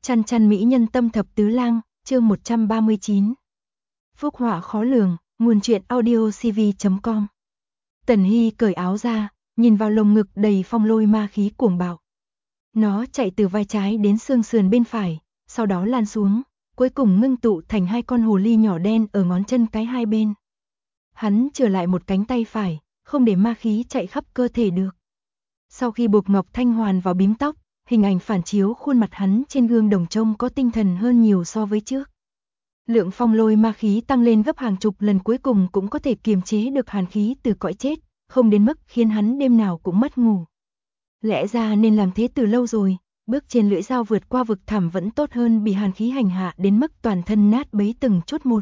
Chăn chăn mỹ nhân tâm thập tứ lang, chương 139. Phúc họa khó lường, nguồn truyện audio cv.com. Tần Hy cởi áo ra, nhìn vào lồng ngực đầy phong lôi ma khí cuồng bạo. Nó chạy từ vai trái đến xương sườn bên phải, sau đó lan xuống, cuối cùng ngưng tụ thành hai con hồ ly nhỏ đen ở ngón chân cái hai bên. Hắn trở lại một cánh tay phải, không để ma khí chạy khắp cơ thể được. Sau khi buộc ngọc thanh hoàn vào bím tóc, hình ảnh phản chiếu khuôn mặt hắn trên gương đồng trông có tinh thần hơn nhiều so với trước. Lượng phong lôi ma khí tăng lên gấp hàng chục lần, cuối cùng cũng có thể kiềm chế được hàn khí từ cõi chết, không đến mức khiến hắn đêm nào cũng mất ngủ. Lẽ ra nên làm thế từ lâu rồi, bước trên lưỡi dao vượt qua vực thẳm vẫn tốt hơn bị hàn khí hành hạ đến mức toàn thân nát bấy từng chút một.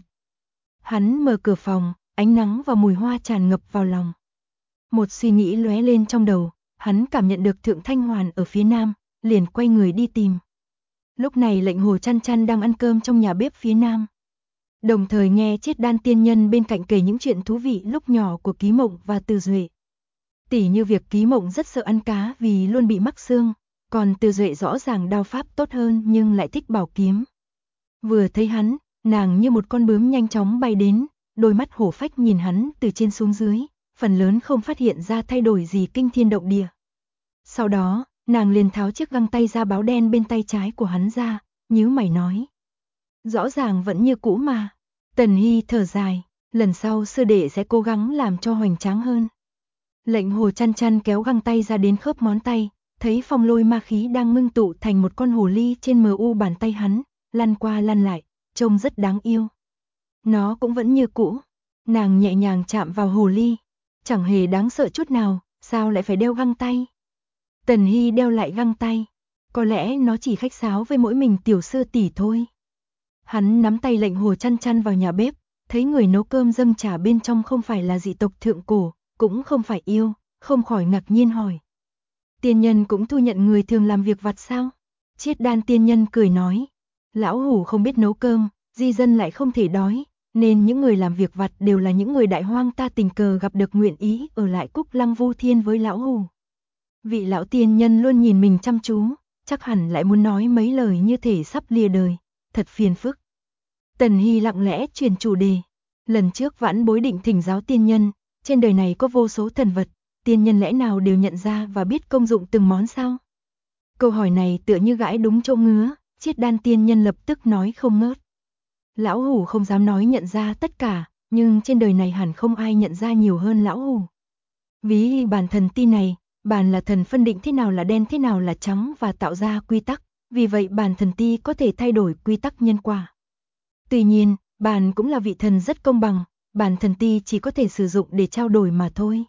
Hắn mở cửa phòng, ánh nắng và mùi hoa tràn ngập vào lòng. Một suy nghĩ lóe lên trong đầu, hắn cảm nhận được Thượng Thanh Hoàn ở phía nam, liền quay người đi tìm. Lúc này Lệnh Hồ Chăn Chăn đang ăn cơm trong nhà bếp phía nam. Đồng thời nghe Chiết Đan tiên nhân bên cạnh kể những chuyện thú vị lúc nhỏ của Ký Mộng và Từ Duệ. Tỉ như việc Ký Mộng rất sợ ăn cá vì luôn bị mắc xương, còn Từ Duệ rõ ràng đao pháp tốt hơn nhưng lại thích bảo kiếm. Vừa thấy hắn, nàng như một con bướm nhanh chóng bay đến, đôi mắt hổ phách nhìn hắn từ trên xuống dưới, phần lớn không phát hiện ra thay đổi gì kinh thiên động địa. Sau đó, nàng liền tháo chiếc găng tay da báo đen bên tay trái của hắn ra, nhíu mày nói. Rõ ràng vẫn như cũ mà. Tần Hy thở dài, lần sau sư đệ sẽ cố gắng làm cho hoành tráng hơn. Lệnh Hồ Chăn Chăn kéo găng tay ra đến khớp ngón tay, thấy phong lôi ma khí đang ngưng tụ thành một con hồ ly trên mu bàn tay hắn, lăn qua lăn lại, trông rất đáng yêu. Nó cũng vẫn như cũ. Nàng nhẹ nhàng chạm vào hồ ly, chẳng hề đáng sợ chút nào, sao lại phải đeo găng tay? Tần Hy đeo lại găng tay, có lẽ nó chỉ khách sáo với mỗi mình tiểu sư tỷ thôi. Hắn nắm tay Lệnh Hồ Chăn Chăn vào nhà bếp, thấy người nấu cơm dâng trà bên trong không phải là dị tộc thượng cổ, cũng không phải yêu, không khỏi ngạc nhiên hỏi. Tiên nhân cũng thu nhận người thường làm việc vặt sao? Chiết Đan tiên nhân cười nói, lão hủ không biết nấu cơm, di dân lại không thể đói, nên những người làm việc vặt đều là những người đại hoang ta tình cờ gặp được nguyện ý ở lại Cúc Lăng Vu Thiên với lão hủ. Vị lão tiên nhân luôn nhìn mình chăm chú, chắc hẳn lại muốn nói mấy lời như thể sắp lìa đời, thật phiền phức. Tần Hy lặng lẽ chuyển chủ đề. Lần trước vãn bối định thỉnh giáo tiên nhân, trên đời này có vô số thần vật, tiên nhân lẽ nào đều nhận ra và biết công dụng từng món sao? Câu hỏi này tựa như gãi đúng chỗ ngứa, Chiết Đan tiên nhân lập tức nói không ngớt. Lão hủ không dám nói nhận ra tất cả, nhưng trên đời này hẳn không ai nhận ra nhiều hơn lão hủ. Ví bản thần ti này, bản là thần phân định thế nào là đen thế nào là trắng và tạo ra quy tắc, vì vậy bản thần ti có thể thay đổi quy tắc nhân quả. Tuy nhiên, bản cũng là vị thần rất công bằng, bản thần ti chỉ có thể sử dụng để trao đổi mà thôi.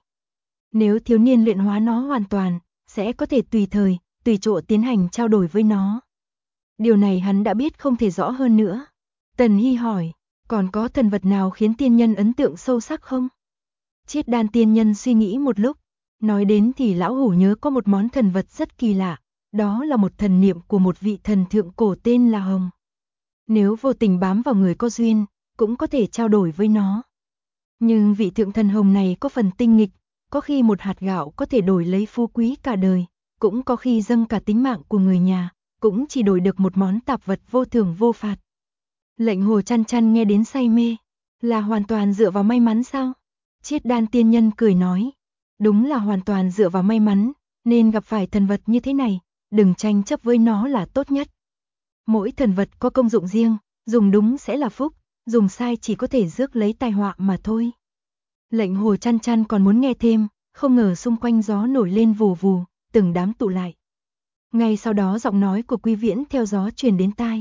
Nếu thiếu niên luyện hóa nó hoàn toàn, sẽ có thể tùy thời, tùy chỗ tiến hành trao đổi với nó. Điều này hắn đã biết không thể rõ hơn nữa. Tần Hy hỏi, còn có thần vật nào khiến tiên nhân ấn tượng sâu sắc không? Chiết Đan tiên nhân suy nghĩ một lúc, nói đến thì lão hủ nhớ có một món thần vật rất kỳ lạ, đó là một thần niệm của một vị thần thượng cổ tên là Hồng. Nếu vô tình bám vào người có duyên, cũng có thể trao đổi với nó. Nhưng vị thượng thần Hồng này có phần tinh nghịch, có khi một hạt gạo có thể đổi lấy phú quý cả đời, cũng có khi dâng cả tính mạng của người nhà, cũng chỉ đổi được một món tạp vật vô thưởng vô phạt. Lệnh Hồ Chăn Chăn nghe đến say mê, là hoàn toàn dựa vào may mắn sao? Chiết Đan tiên nhân cười nói, đúng là hoàn toàn dựa vào may mắn, nên gặp phải thần vật như thế này, đừng tranh chấp với nó là tốt nhất. Mỗi thần vật có công dụng riêng, dùng đúng sẽ là phúc, dùng sai chỉ có thể rước lấy tai họa mà thôi. Lệnh Hồ Chăn Chăn còn muốn nghe thêm, không ngờ xung quanh gió nổi lên vù vù, từng đám tụ lại. Ngay sau đó giọng nói của Quy Viễn theo gió truyền đến tai.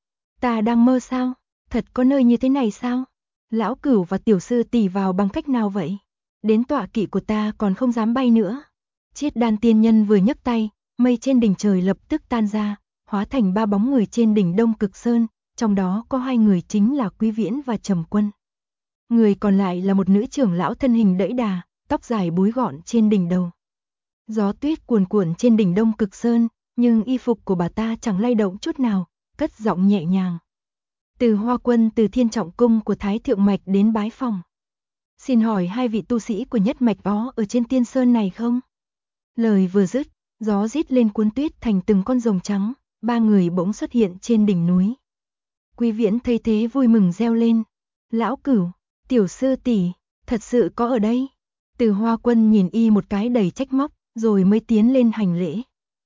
Ta đang mơ sao? Thật có nơi như thế này sao? Lão Cửu và tiểu sư tỷ vào bằng cách nào vậy? Đến tọa kỵ của ta còn không dám bay nữa. Chiết Đan tiên nhân vừa nhấc tay, mây trên đỉnh trời lập tức tan ra, hóa thành ba bóng người trên đỉnh Đông Cực Sơn, trong đó có hai người chính là Quy Viễn và Trầm Quân. Người còn lại là một nữ trưởng lão thân hình đẫy đà, tóc dài búi gọn trên đỉnh đầu. Gió tuyết cuồn cuộn trên đỉnh Đông Cực Sơn, nhưng y phục của bà ta chẳng lay động chút nào, cất giọng nhẹ nhàng. Từ Hoa Quân từ Thiên Trọng Cung của Thái Thượng Mạch đến bái phòng. Xin hỏi hai vị tu sĩ của nhất mạch có ở trên tiên sơn này không? Lời vừa dứt, gió rít lên cuốn tuyết thành từng con rồng trắng, ba người bỗng xuất hiện trên đỉnh núi. Quý Viễn thấy thế vui mừng reo lên. Lão Cửu, tiểu sư tỷ, thật sự có ở đây. Từ Hoa Quân nhìn y một cái đầy trách móc, rồi mới tiến lên hành lễ.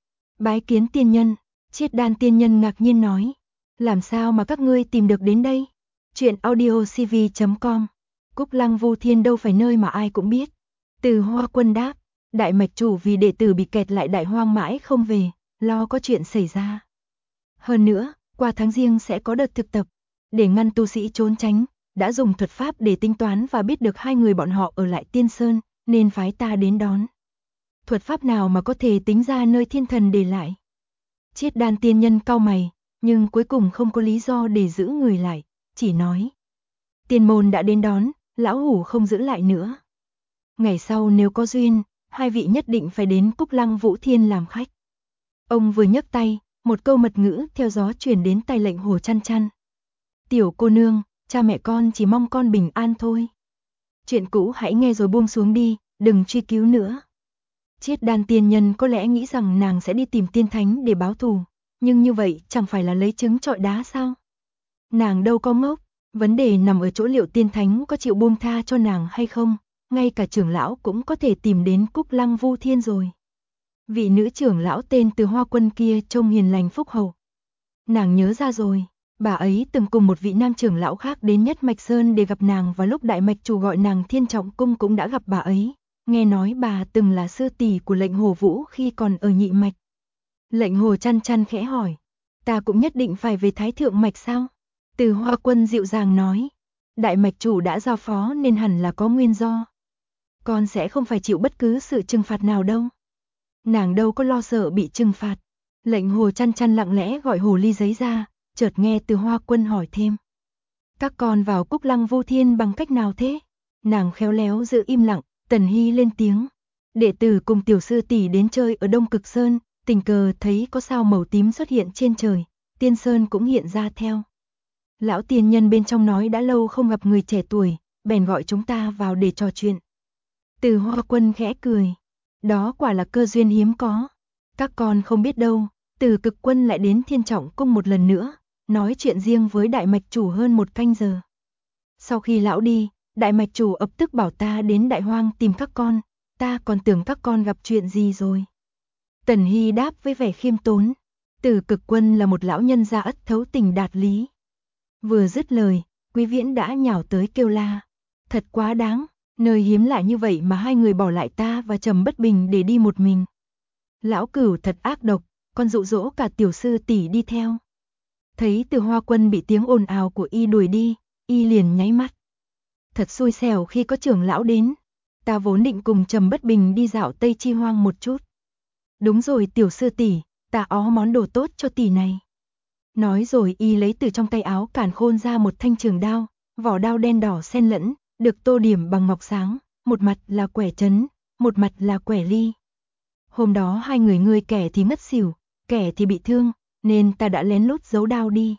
Bái kiến tiên nhân. Chiết Đan tiên nhân ngạc nhiên nói. Làm sao mà các ngươi tìm được đến đây? Chuyện audiocv.com. Cúc Lăng Vu Thiên đâu phải nơi mà ai cũng biết. Từ Hoa Quân đáp. Đại mạch chủ vì đệ tử bị kẹt lại Đại Hoang mãi không về, lo có chuyện xảy ra. Hơn nữa, qua tháng Giêng sẽ có đợt thực tập. Để ngăn tu sĩ trốn tránh, đã dùng thuật pháp để tính toán và biết được hai người bọn họ ở lại Tiên Sơn, nên phái ta đến đón. Thuật pháp nào mà có thể tính ra nơi thiên thần để lại? Chiết Đan tiên nhân cau mày, nhưng cuối cùng không có lý do để giữ người lại, chỉ nói. Tiên môn đã đến đón, lão hủ không giữ lại nữa. Ngày sau nếu có duyên, hai vị nhất định phải đến Cúc Lăng Vũ Thiên làm khách. Ông vừa nhấc tay, một câu mật ngữ theo gió truyền đến tai Lệnh Hồ Chăn Chăn. Tiểu cô nương, cha mẹ con chỉ mong con bình an thôi. Chuyện cũ hãy nghe rồi buông xuống đi, đừng truy cứu nữa. Chiết Đan tiên nhân có lẽ nghĩ rằng nàng sẽ đi tìm tiên thánh để báo thù, nhưng như vậy chẳng phải là lấy trứng trọi đá sao? Nàng đâu có ngốc, vấn đề nằm ở chỗ liệu tiên thánh có chịu buông tha cho nàng hay không, ngay cả trưởng lão cũng có thể tìm đến Cúc Lăng Vu Thiên rồi. Vị nữ trưởng lão tên Từ Hoa Quân kia trông hiền lành phúc hậu. Nàng nhớ ra rồi, bà ấy từng cùng một vị nam trưởng lão khác đến Nhất Mạch Sơn để gặp nàng, và lúc đại mạch chủ gọi nàng Thiên Trọng Cung cũng đã gặp bà ấy. Nghe nói bà từng là sư tỷ của Lệnh Hồ Vũ khi còn ở Nhị Mạch. Lệnh Hồ Chăn Chăn khẽ hỏi, ta cũng nhất định phải về Thái Thượng Mạch sao? Từ Hoa Quân dịu dàng nói, đại mạch chủ đã giao phó nên hẳn là có nguyên do. Con sẽ không phải chịu bất cứ sự trừng phạt nào đâu. Nàng đâu có lo sợ bị trừng phạt. Lệnh Hồ Chăn Chăn lặng lẽ gọi hồ ly giấy ra, chợt nghe Từ Hoa Quân hỏi thêm. Các con vào Cúc Lăng Vu Thiên bằng cách nào thế? Nàng khéo léo giữ im lặng. Tần Hy lên tiếng. Đệ tử cùng tiểu sư tỷ đến chơi ở Đông Cực Sơn, tình cờ thấy có sao màu tím xuất hiện trên trời, Tiên Sơn cũng hiện ra theo. Lão tiên nhân bên trong nói đã lâu không gặp người trẻ tuổi, bèn gọi chúng ta vào để trò chuyện. Từ Hoa Quân khẽ cười. Đó quả là cơ duyên hiếm có. Các con không biết đâu, Từ Cực Quân lại đến Thiên Trọng Cung một lần nữa, nói chuyện riêng với đại mạch chủ hơn một canh giờ. Sau khi lão đi, đại mạch chủ ập tức bảo ta đến Đại Hoang tìm các con, ta còn tưởng các con gặp chuyện gì rồi. Tần Hy đáp với vẻ khiêm tốn. Từ Cực Quân là một lão nhân gia ất thấu tình đạt lý. Vừa dứt lời, Quý Viễn đã nhào tới kêu la. Thật quá đáng, nơi hiếm lạ như vậy mà hai người bỏ lại ta và Trầm Bất Bình để đi một mình. Lão Cửu thật ác độc, còn dụ dỗ cả tiểu sư tỷ đi theo. Thấy Từ Hoa Quân bị tiếng ồn ào của y đuổi đi, y liền nháy mắt. Thật xui xẻo khi có trưởng lão đến. Ta vốn định cùng Trầm Bất Bình đi dạo Tây Chi Hoang một chút. Đúng rồi tiểu sư tỷ, ta ó món đồ tốt cho tỷ này. Nói rồi y lấy từ trong tay áo càn khôn ra một thanh trường đao, vỏ đao đen đỏ xen lẫn, được tô điểm bằng ngọc sáng, một mặt là quẻ trấn, một mặt là quẻ ly. Hôm đó hai người ngươi kẻ thì ngất xỉu, kẻ thì bị thương, nên ta đã lén lút giấu đao đi.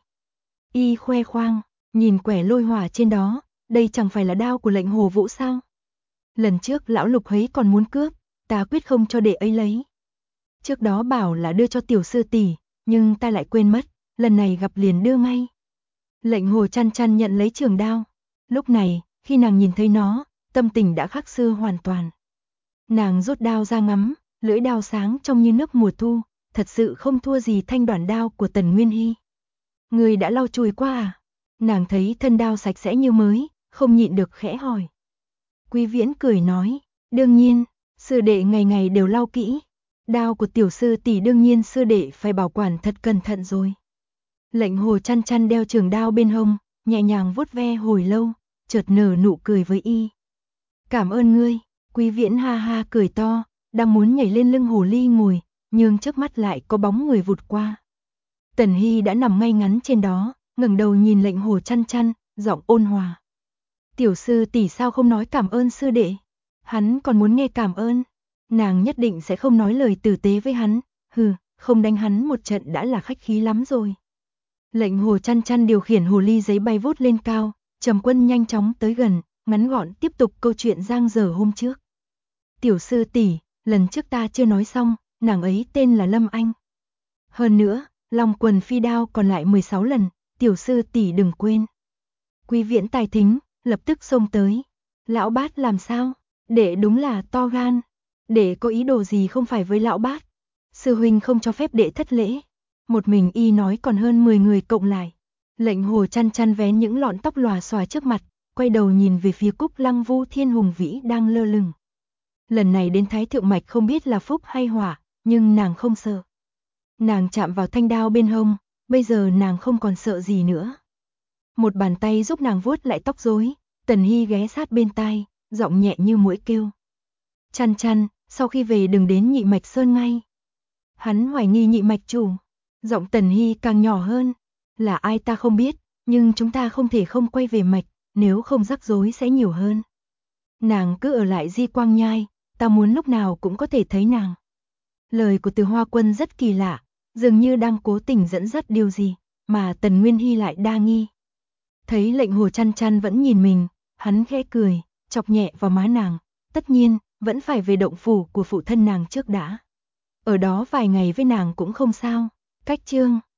Y khoe khoang, nhìn quẻ lôi hỏa trên đó. Đây chẳng phải là đao của Lệnh Hồ Vũ sao? Lần trước lão Lục ấy còn muốn cướp, ta quyết không cho đệ ấy lấy. Trước đó bảo là đưa cho tiểu sư tỷ, nhưng ta lại quên mất, lần này gặp liền đưa ngay. Lệnh Hồ Chăn Chăn nhận lấy trường đao. Lúc này, khi nàng nhìn thấy nó, tâm tình đã khác xưa hoàn toàn. Nàng rút đao ra ngắm, lưỡi đao sáng trông như nước mùa thu, thật sự không thua gì thanh đoản đao của Tần Nguyên Hy. Người đã lau chùi qua à? Nàng thấy thân đao sạch sẽ như mới, không nhịn được khẽ hỏi. Quý Viễn cười nói, đương nhiên, sư đệ ngày ngày đều lau kỹ. Đao của tiểu sư tỷ đương nhiên sư đệ phải bảo quản thật cẩn thận rồi. Lệnh Hồ Chăn Chăn đeo trường đao bên hông, nhẹ nhàng vuốt ve hồi lâu, chợt nở nụ cười với y. Cảm ơn ngươi. Quý Viễn ha ha cười to, đang muốn nhảy lên lưng hồ ly ngồi, nhưng trước mắt lại có bóng người vụt qua. Tần Hy đã nằm ngay ngắn trên đó, ngẩng đầu nhìn Lệnh Hồ Chăn Chăn, giọng ôn hòa. Tiểu sư tỷ sao không nói cảm ơn sư đệ? Hắn còn muốn nghe cảm ơn. Nàng nhất định sẽ không nói lời tử tế với hắn. Hừ, không đánh hắn một trận đã là khách khí lắm rồi. Lệnh Hồ Chăn Chăn điều khiển hồ ly giấy bay vút lên cao. Trầm Quân nhanh chóng tới gần, ngắn gọn tiếp tục câu chuyện giang dở hôm trước. Tiểu sư tỷ, lần trước ta chưa nói xong, nàng ấy tên là Lâm Anh. Hơn nữa, Long quần phi đao còn lại 16 lần, tiểu sư tỷ đừng quên. Quý Viễn tài thính, lập tức xông tới. Lão bát làm sao? Đệ đúng là to gan. Đệ có ý đồ gì không phải với lão bát? Sư huynh không cho phép đệ thất lễ. Một mình y nói còn hơn 10 người cộng lại. Lệnh Hồ chăn chăn vén những lọn tóc lòa xòa trước mặt, quay đầu nhìn về phía Cúc Lăng Vu Thiên hùng vĩ đang lơ lửng. Lần này đến Thái Thượng Mạch không biết là phúc hay họa, nhưng nàng không sợ. Nàng chạm vào thanh đao bên hông, bây giờ nàng không còn sợ gì nữa. Một bàn tay giúp nàng vuốt lại tóc rối, Tần Hy ghé sát bên tai, giọng nhẹ như muỗi kêu. Chăn chăn, sau khi về đừng đến Nhị Mạch Sơn ngay. Hắn hoài nghi Nhị Mạch chủ. Giọng Tần Hy càng nhỏ hơn. Là ai ta không biết, nhưng chúng ta không thể không quay về mạch, nếu không rắc rối sẽ nhiều hơn. Nàng cứ ở lại Di Quang Nhai, ta muốn lúc nào cũng có thể thấy nàng. Lời của Từ Hoa Quân rất kỳ lạ, dường như đang cố tình dẫn dắt điều gì, mà Tần Nguyên Hy lại đa nghi. Thấy Lệnh Hồ chăn chăn vẫn nhìn mình, hắn khẽ cười, chọc nhẹ vào má nàng, tất nhiên, vẫn phải về động phủ của phụ thân nàng trước đã. Ở đó vài ngày với nàng cũng không sao. Cách chương